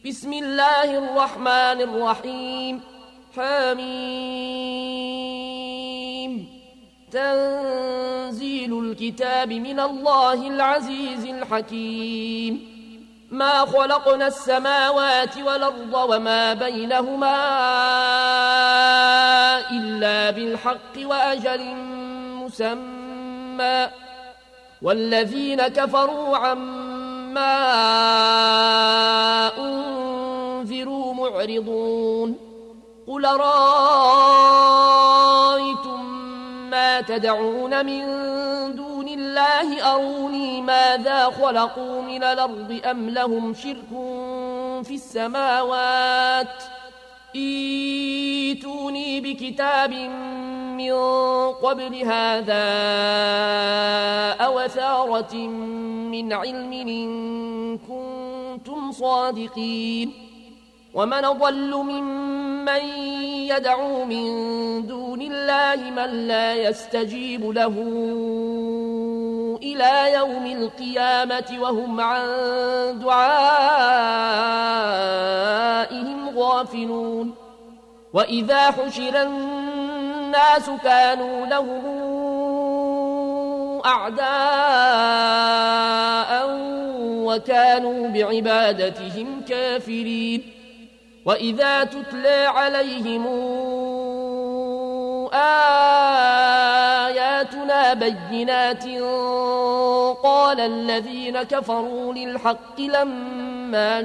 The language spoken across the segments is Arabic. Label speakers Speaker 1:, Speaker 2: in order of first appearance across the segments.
Speaker 1: بسم الله الرحمن الرحيم. حميم. تنزيل الكتاب من الله العزيز الحكيم. ما خلقنا السماوات والأرض وما بينهما إلا بالحق وأجل مسمى، والذين كفروا عما أنذروا معرضون. قل رأيتم ما تدعون من دون الله أروني ماذا خلقوا من الأرض أم لهم شرك في السماوات، ائتوني بكتاب من قبل هذا أو أثارة من علم إن كنتم صادقين. ومن أضل ممن يدعو من دون الله من لا يستجيب له إلى يوم القيامة وهم عن دعائهم غافلون. وإذا حشر الناس كانوا لهم أعداء وكانوا بعبادتهم كافرين. وإذا تتلى عليهم آياتنا بينات قال الذين كفروا للحق لما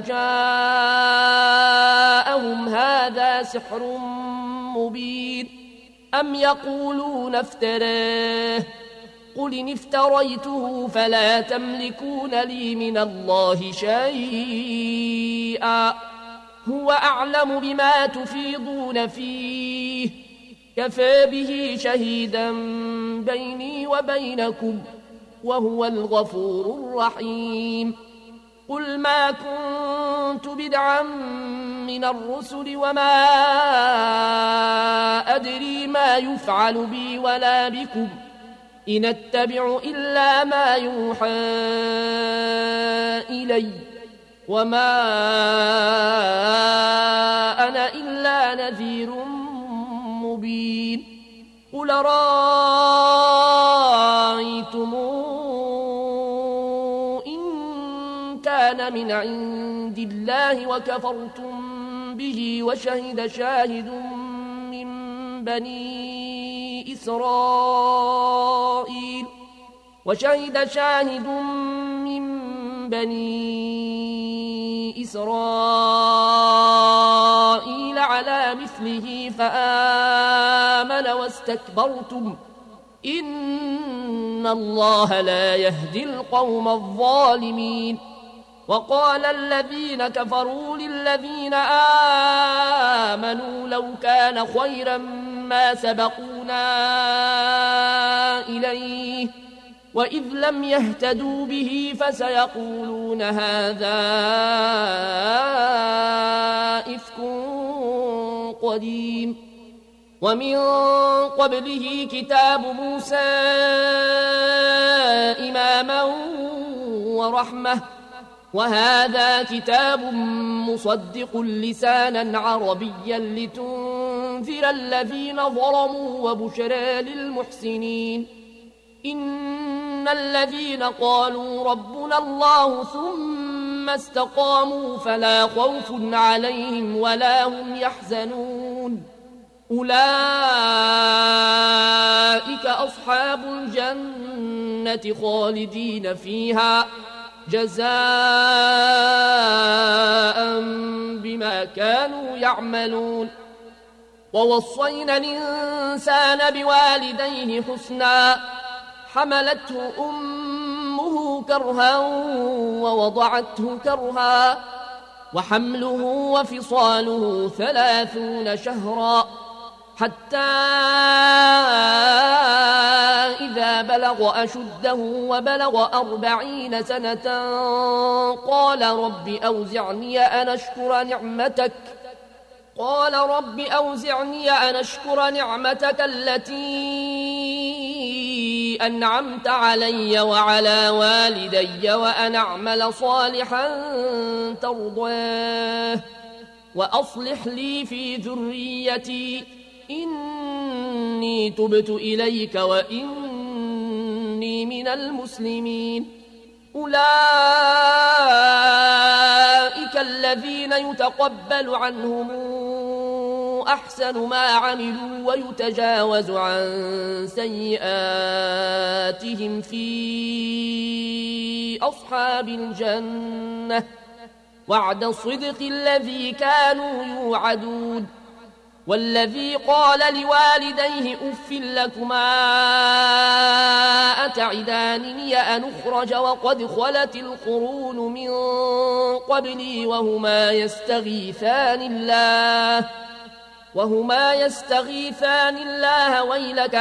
Speaker 1: جاءهم هذا سحر مبين. أم يقولون افتراه، قل إن افتريته فلا تملكون لي من الله شيئا، هو أعلم بما تفيضون فيه، كفى به شهيدا بيني وبينكم وهو الغفور الرحيم. قل ما كنت بدعا من الرسل وما أدري ما يفعل بي ولا بكم، إن أتبع إلا ما يوحى إلي وما أنا إلا نذير مبين. قل رأيتم إن كان من عند الله وكفرتم به وشهد شاهد من بني إسرائيل على مثله فآمن واستكبرتم إن الله لا يهدي القوم الظالمين. وقال الذين كفروا للذين آمنوا لو كان خيرا ما سبقونا إليه وإذ لم يهتدوا به فسيقولون هذا إفك قديم. ومن قبله كتاب موسى إماما ورحمة، وهذا كتاب مصدق لسانا عربيا لتنذر الذين ظلموا وبشرى للمحسنين. إن الذين قالوا ربنا الله ثم استقاموا فلا خوف عليهم ولا هم يحزنون، أولئك أصحاب الجنة خالدين فيها جزاء بما كانوا يعملون. ووصينا الإنسان بوالديه حسنا، حملته أمه كرها ووضعته كرها، وحمله وفصاله 30 شهرا، حتى إذا بلغ أشده وبلغ 40 سنة قال رب أوزعني أن أشكر نعمتك التي أنعمت علي وعلى والدي وأن أعمل صالحا ترضاه وأصلح لي في ذريتي إني تبت إليك وإني من المسلمين. أولئك الذين يتقبل عنهم أحسن ما عملوا ويتجاوز عن سيئاتهم في أصحاب الجنة وعد الصدق الذي كانوا يوعدون. والذي قال لوالديه أف لكما أتعدانني أن أخرج وقد خلت القرون من قبلي وهما يستغيثان الله ويلك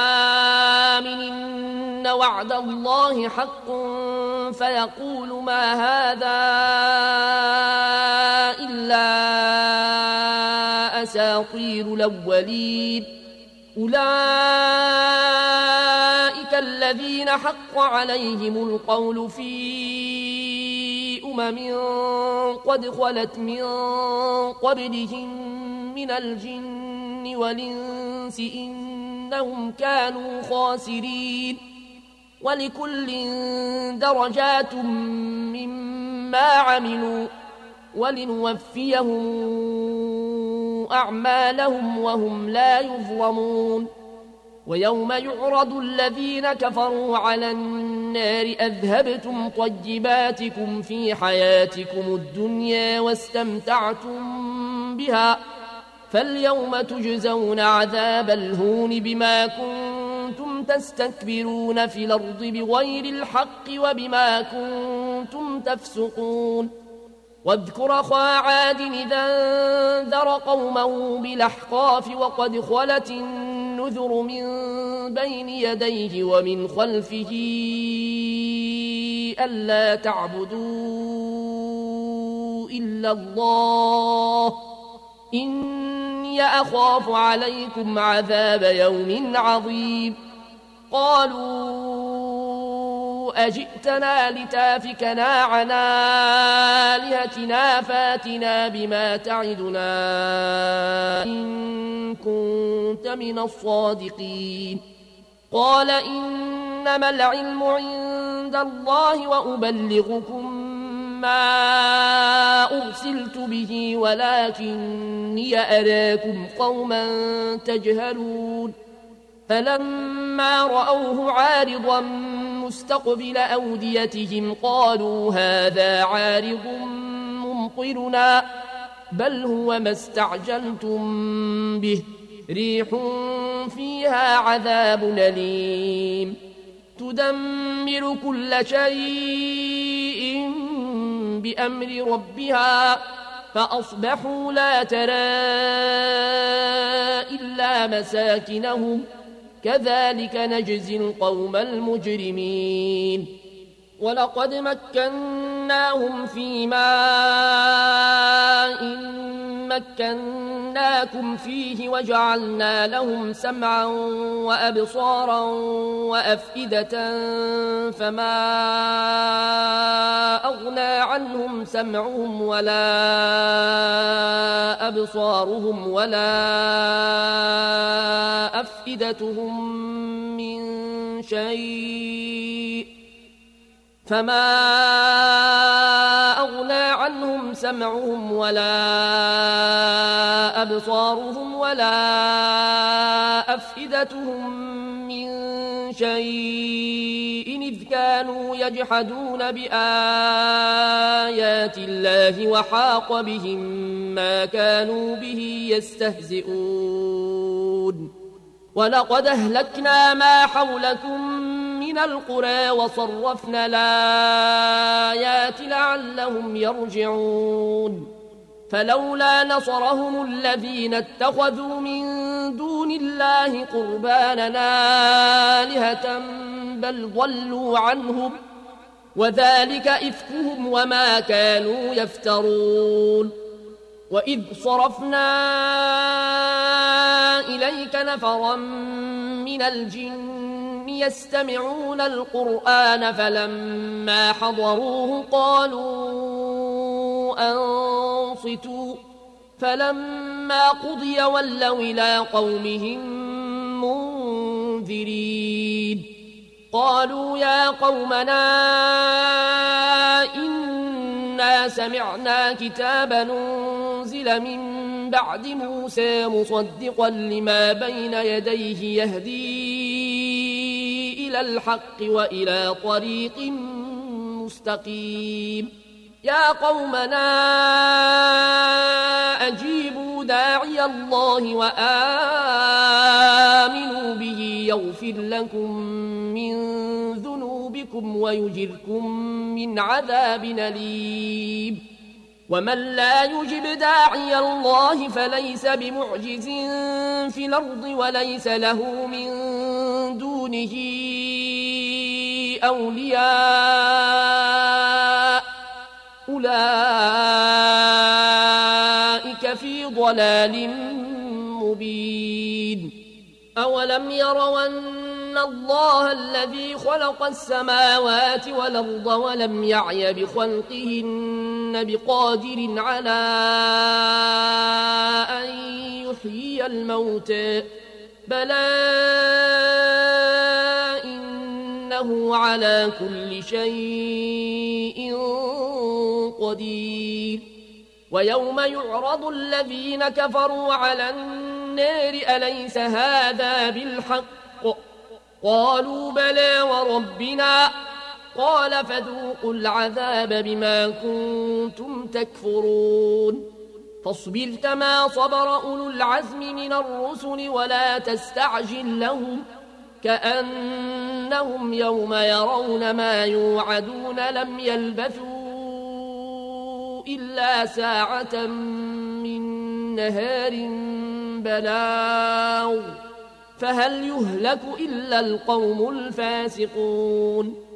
Speaker 1: آمن وعد الله حق فيقول ما هذا إلا أساطير الأولين. أولئك الذين حق عليهم القول في قد خلت من قبلهم من الجن والإنس إنهم كانوا خاسرين. ولكل درجات مما عملوا ولنوفيهم أعمالهم وهم لا يظلمون. ويوم يعرض الذين كفروا على النار أذهبتم طيباتكم في حياتكم الدنيا واستمتعتم بها فاليوم تجزون عذاب الهون بما كنتم تستكبرون في الأرض بغير الحق وبما كنتم تفسقون. واذكر أخا عاد إذا انذر قومه بالأحقاف وقد خلت النذر من بين يديه ومن خلفه ألا تعبدوا إلا الله إني أخاف عليكم عذاب يوم عظيم. قالوا أجئتنا لتافكنا عن آلهتنا فاتنا بما تعدنا إن كنت من الصادقين. قال إنما العلم عند الله وأبلغكم ما أرسلت به ولكني أراكم قوما تجهلون. فلما رأوه عارضا مستقبل أوديتهم قالوا هذا عارض ممطرنا بل هو ما استعجلتم به ريح فيها عذاب أليم تدمر كل شيء بأمر ربها فأصبحوا لا ترى إلا مساكنهم كذلك نجزي القوم المجرمين. ولقد مكناهم في ماء مكناكم فيه وجعلنا لهم سمعا وأبصارا وأفئدة فما أغنى عنهم سمعهم ولا أبصارهم ولا أفئدتهم من شيء فما أغنى عنهم سمعهم ولا أبصارهم ولا أفئدتهم من شيء إذ كانوا يجحدون بآيات الله وحاق بهم ما كانوا به يستهزئون. ولقد أهلكنا ما حولكم من القرى وصرفنا الآيات لعلهم يرجعون. فلولا نصرهم الذين اتخذوا من دون الله قربانا آلهة بل ضلوا عنهم وذلك إفكهم وما كانوا يفترون. وإذ صرفنا إليك نفرا من الجن يستمعون القرآن فلما حضروه قالوا أنصتوا فلما قضي ولوا إلى قومهم منذرين قالوا يا قومنا إنا سمعنا كتابا أنزل من بعد موسى مصدقا لما بين يديه يهدي إلى الحق وإلى طريق مستقيم يا قومنا أجيبوا داعي الله وآمنوا به يغفر لكم من ذنوبكم ويجركم من عذاب أليم ومن لا يجب داعي الله فليس بمعجز في الأرض وليس له من دونه أولياء أولئك في ضلال مبين أولم يروا أن الله الذي خلق السماوات والأرض ولم يعي بخلقهن بقادر على أن يحيي الموتى بلى إنه على كل شيء قدير ويوم يعرض الذين كفروا على النار أليس هذا بالحق قالوا بلى وربنا قال فذوقوا العذاب بما كنتم تكفرون فاصبر كما صبر أولو العزم من الرسل ولا تستعجل لهم كأنهم يوم يرون ما يوعدون لم يلبثوا إلا ساعة من نهار بلاغ فهل يهلك إلا القوم الفاسقون